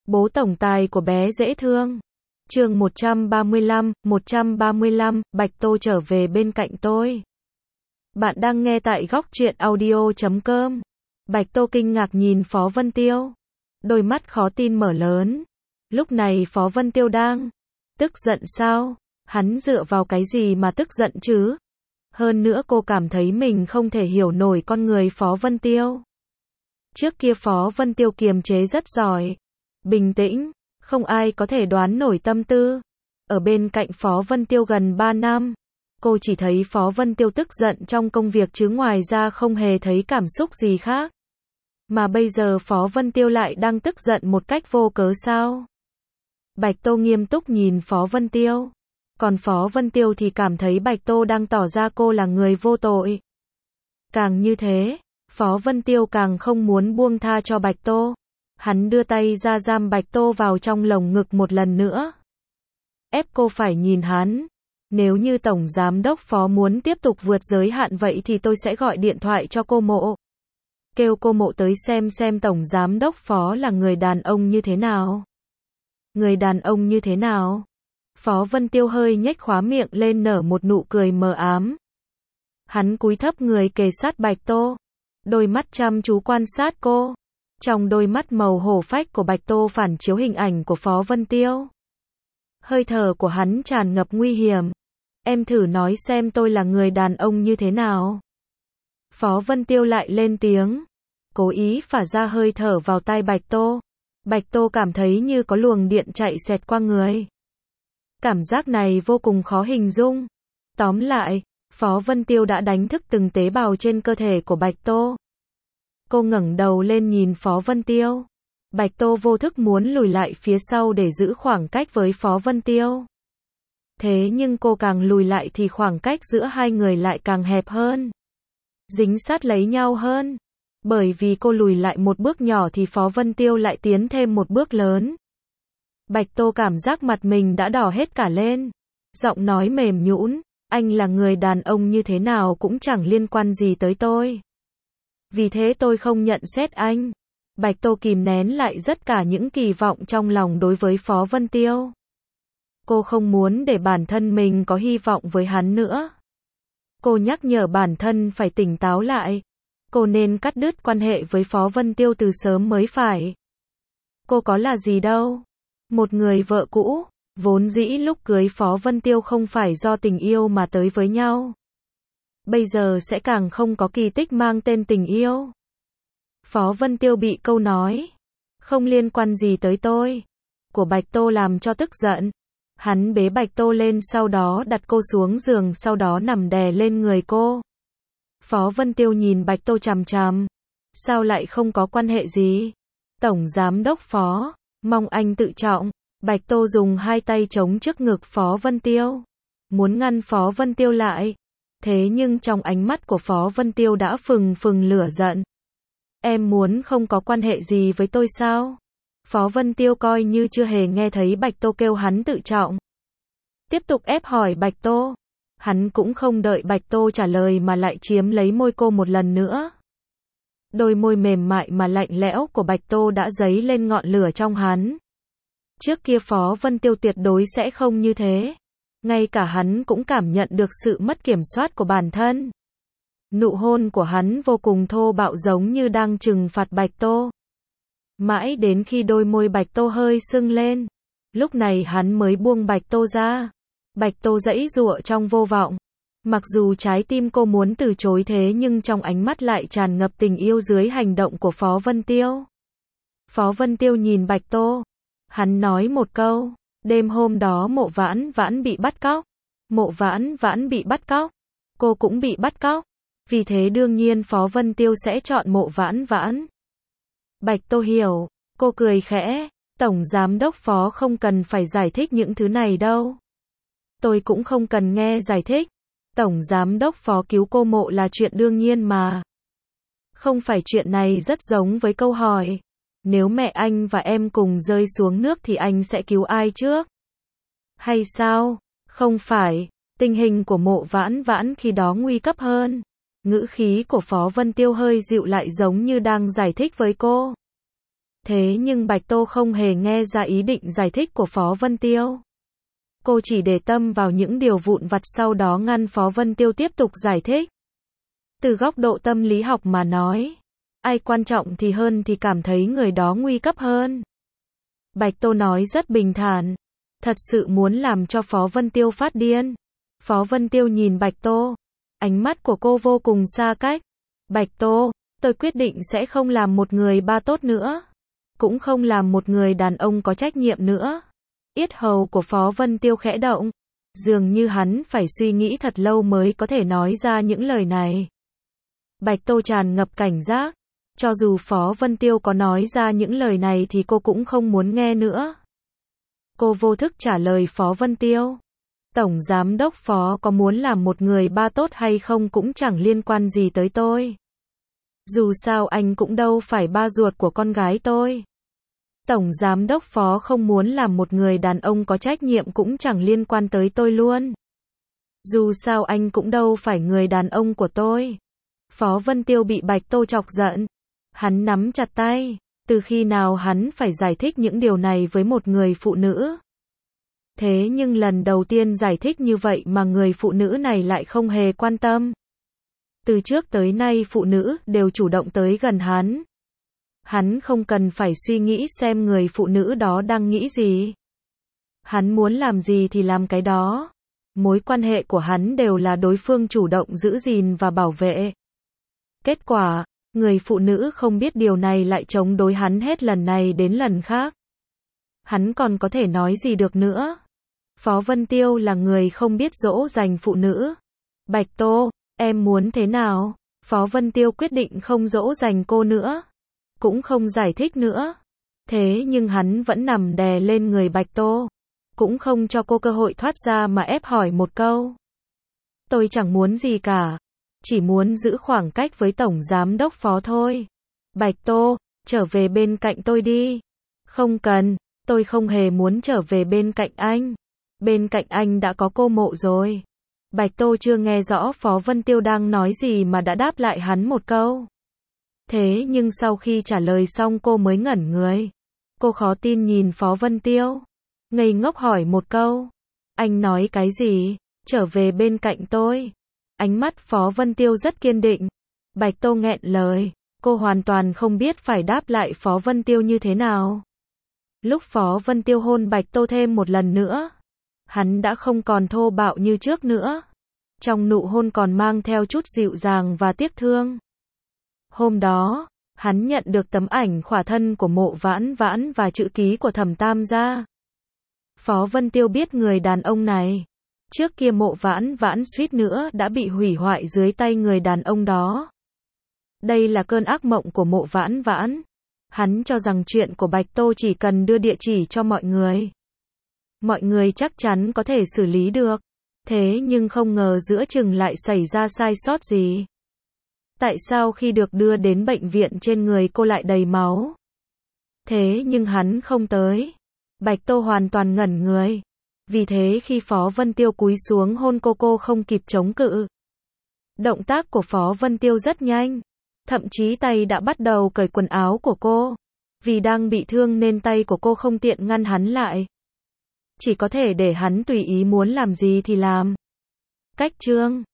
Bố tổng tài của bé dễ thương. Chương 135, Bạch Tô trở về bên cạnh tôi. Bạn đang nghe tại góc truyện audio.com. Bạch Tô kinh ngạc nhìn Phó Vân Tiêu. Đôi mắt khó tin mở lớn. Lúc này Phó Vân Tiêu đang tức giận sao? Hắn dựa vào cái gì mà tức giận chứ? Hơn nữa cô cảm thấy mình không thể hiểu nổi con người Phó Vân Tiêu. Trước kia Phó Vân Tiêu kiềm chế rất giỏi, bình tĩnh, không ai có thể đoán nổi tâm tư. Ở bên cạnh Phó Vân Tiêu gần 3 năm, cô chỉ thấy Phó Vân Tiêu tức giận trong công việc chứ ngoài ra không hề thấy cảm xúc gì khác. Mà bây giờ Phó Vân Tiêu lại đang tức giận một cách vô cớ sao? Bạch Tô nghiêm túc nhìn Phó Vân Tiêu. Còn Phó Vân Tiêu thì cảm thấy Bạch Tô đang tỏ ra cô là người vô tội. Càng như thế, Phó Vân Tiêu càng không muốn buông tha cho Bạch Tô. Hắn đưa tay ra giam Bạch Tô vào trong lồng ngực một lần nữa. Ép cô phải nhìn hắn. Nếu như Tổng Giám đốc Phó muốn tiếp tục vượt giới hạn vậy thì tôi sẽ gọi điện thoại cho cô Mộ. Kêu cô Mộ tới xem Tổng Giám đốc Phó là người đàn ông như thế nào. Người đàn ông như thế nào? Phó Vân Tiêu hơi nhếch khóa miệng lên nở một nụ cười mờ ám. Hắn cúi thấp người kề sát Bạch Tô. Đôi mắt chăm chú quan sát cô. Trong đôi mắt màu hổ phách của Bạch Tô phản chiếu hình ảnh của Phó Vân Tiêu. Hơi thở của hắn tràn ngập nguy hiểm. Em thử nói xem tôi là người đàn ông như thế nào. Phó Vân Tiêu lại lên tiếng. Cố ý phả ra hơi thở vào tai Bạch Tô. Bạch Tô cảm thấy như có luồng điện chạy xẹt qua người. Cảm giác này vô cùng khó hình dung. Tóm lại, Phó Vân Tiêu đã đánh thức từng tế bào trên cơ thể của Bạch Tô. Cô ngẩng đầu lên nhìn Phó Vân Tiêu. Bạch Tô vô thức muốn lùi lại phía sau để giữ khoảng cách với Phó Vân Tiêu. Thế nhưng cô càng lùi lại thì khoảng cách giữa hai người lại càng hẹp hơn. Dính sát lấy nhau hơn. Bởi vì cô lùi lại một bước nhỏ thì Phó Vân Tiêu lại tiến thêm một bước lớn. Bạch Tô cảm giác mặt mình đã đỏ hết cả lên. Giọng nói mềm nhũn, anh là người đàn ông như thế nào cũng chẳng liên quan gì tới tôi. Vì thế tôi không nhận xét anh. Bạch Tô kìm nén lại tất cả những kỳ vọng trong lòng đối với Phó Vân Tiêu. Cô không muốn để bản thân mình có hy vọng với hắn nữa. Cô nhắc nhở bản thân phải tỉnh táo lại. Cô nên cắt đứt quan hệ với Phó Vân Tiêu từ sớm mới phải. Cô có là gì đâu. Một người vợ cũ, vốn dĩ lúc cưới Phó Vân Tiêu không phải do tình yêu mà tới với nhau. Bây giờ sẽ càng không có kỳ tích mang tên tình yêu. Phó Vân Tiêu bị câu nói, không liên quan gì tới tôi, của Bạch Tô làm cho tức giận. Hắn bế Bạch Tô lên sau đó đặt cô xuống giường sau đó nằm đè lên người cô. Phó Vân Tiêu nhìn Bạch Tô chằm chằm. Sao lại không có quan hệ gì? Tổng Giám đốc Phó, mong anh tự trọng. Bạch Tô dùng hai tay chống trước ngực Phó Vân Tiêu. Muốn ngăn Phó Vân Tiêu lại. Thế nhưng trong ánh mắt của Phó Vân Tiêu đã phừng phừng lửa giận. Em muốn không có quan hệ gì với tôi sao? Phó Vân Tiêu coi như chưa hề nghe thấy Bạch Tô kêu hắn tự trọng. Tiếp tục ép hỏi Bạch Tô. Hắn cũng không đợi Bạch Tô trả lời mà lại chiếm lấy môi cô một lần nữa. Đôi môi mềm mại mà lạnh lẽo của Bạch Tô đã dấy lên ngọn lửa trong hắn. Trước kia Phó Vân Tiêu tuyệt đối sẽ không như thế. Ngay cả hắn cũng cảm nhận được sự mất kiểm soát của bản thân. Nụ hôn của hắn vô cùng thô bạo giống như đang trừng phạt Bạch Tô. Mãi đến khi đôi môi Bạch Tô hơi sưng lên. Lúc này hắn mới buông Bạch Tô ra. Bạch Tô giãy giụa trong vô vọng. Mặc dù trái tim cô muốn từ chối thế nhưng trong ánh mắt lại tràn ngập tình yêu dưới hành động của Phó Vân Tiêu. Phó Vân Tiêu nhìn Bạch Tô. Hắn nói một câu. Đêm hôm đó Mộ Vãn Vãn bị bắt cóc. Mộ Vãn Vãn bị bắt cóc. Cô cũng bị bắt cóc. Vì thế đương nhiên Phó Vân Tiêu sẽ chọn Mộ Vãn Vãn. Bạch Tô hiểu. Cô cười khẽ. Tổng Giám đốc Phó không cần phải giải thích những thứ này đâu. Tôi cũng không cần nghe giải thích. Tổng Giám đốc Phó cứu cô Mộ là chuyện đương nhiên mà. Không phải chuyện này rất giống với câu hỏi. Nếu mẹ anh và em cùng rơi xuống nước thì anh sẽ cứu ai trước? Hay sao? Không phải. Tình hình của Mộ Vãn Vãn khi đó nguy cấp hơn. Ngữ khí của Phó Vân Tiêu hơi dịu lại giống như đang giải thích với cô. Thế nhưng Bạch Tô không hề nghe ra ý định giải thích của Phó Vân Tiêu. Cô chỉ để tâm vào những điều vụn vặt, sau đó ngăn Phó Vân Tiêu tiếp tục giải thích. Từ góc độ tâm lý học mà nói, ai quan trọng thì hơn thì cảm thấy người đó nguy cấp hơn. Bạch Tô nói rất bình thản, thật sự muốn làm cho Phó Vân Tiêu phát điên. Phó Vân Tiêu nhìn Bạch Tô, ánh mắt của cô vô cùng xa cách. Bạch Tô, tôi quyết định sẽ không làm một người ba tốt nữa, cũng không làm một người đàn ông có trách nhiệm nữa. Yết hầu của Phó Vân Tiêu khẽ động, dường như hắn phải suy nghĩ thật lâu mới có thể nói ra những lời này. Bạch Tô tràn ngập cảnh giác, cho dù Phó Vân Tiêu có nói ra những lời này thì cô cũng không muốn nghe nữa. Cô vô thức trả lời Phó Vân Tiêu. Tổng Giám đốc Phó có muốn làm một người ba tốt hay không cũng chẳng liên quan gì tới tôi. Dù sao anh cũng đâu phải ba ruột của con gái tôi. Tổng Giám đốc Phó không muốn làm một người đàn ông có trách nhiệm cũng chẳng liên quan tới tôi luôn. Dù sao anh cũng đâu phải người đàn ông của tôi. Phó Vân Tiêu bị Bạch Tô chọc giận. Hắn nắm chặt tay. Từ khi nào hắn phải giải thích những điều này với một người phụ nữ? Thế nhưng lần đầu tiên giải thích như vậy mà người phụ nữ này lại không hề quan tâm. Từ trước tới nay phụ nữ đều chủ động tới gần hắn. Hắn không cần phải suy nghĩ xem người phụ nữ đó đang nghĩ gì. Hắn muốn làm gì thì làm cái đó. Mối quan hệ của hắn đều là đối phương chủ động giữ gìn và bảo vệ. Kết quả, người phụ nữ không biết điều này lại chống đối hắn hết lần này đến lần khác. Hắn còn có thể nói gì được nữa? Phó Vân Tiêu là người không biết dỗ dành phụ nữ. Bạch Tô, em muốn thế nào? Phó Vân Tiêu quyết định không dỗ dành cô nữa, cũng không giải thích nữa. Thế nhưng hắn vẫn nằm đè lên người Bạch Tô, cũng không cho cô cơ hội thoát ra mà ép hỏi một câu. Tôi chẳng muốn gì cả, chỉ muốn giữ khoảng cách với Tổng Giám đốc Phó thôi. Bạch Tô, trở về bên cạnh tôi đi. Không cần, tôi không hề muốn trở về bên cạnh anh. Bên cạnh anh đã có cô Mộ rồi. Bạch Tô chưa nghe rõ Phó Vân Tiêu đang nói gì mà đã đáp lại hắn một câu. Thế nhưng sau khi trả lời xong cô mới ngẩn người. Cô khó tin nhìn Phó Vân Tiêu, ngây ngốc hỏi một câu. Anh nói cái gì? Trở về bên cạnh tôi. Ánh mắt Phó Vân Tiêu rất kiên định. Bạch Tô nghẹn lời, cô hoàn toàn không biết phải đáp lại Phó Vân Tiêu như thế nào. Lúc Phó Vân Tiêu hôn Bạch Tô thêm một lần nữa, hắn đã không còn thô bạo như trước nữa. Trong nụ hôn còn mang theo chút dịu dàng và tiếc thương. Hôm đó, hắn nhận được tấm ảnh khỏa thân của Mộ Vãn Vãn và chữ ký của Thẩm Tam gia. Phó Vân Tiêu biết người đàn ông này. Trước kia Mộ Vãn Vãn suýt nữa đã bị hủy hoại dưới tay người đàn ông đó. Đây là cơn ác mộng của Mộ Vãn Vãn. Hắn cho rằng chuyện của Bạch Tô chỉ cần đưa địa chỉ cho mọi người chắc chắn có thể xử lý được. Thế nhưng không ngờ giữa chừng lại xảy ra sai sót gì. Tại sao khi được đưa đến bệnh viện trên người cô lại đầy máu? Thế nhưng hắn không tới. Bạch Tô hoàn toàn ngẩn người. Vì thế khi Phó Vân Tiêu cúi xuống hôn cô không kịp chống cự. Động tác của Phó Vân Tiêu rất nhanh. Thậm chí tay đã bắt đầu cởi quần áo của cô. Vì đang bị thương nên tay của cô không tiện ngăn hắn lại. Chỉ có thể để hắn tùy ý muốn làm gì thì làm. Cách chương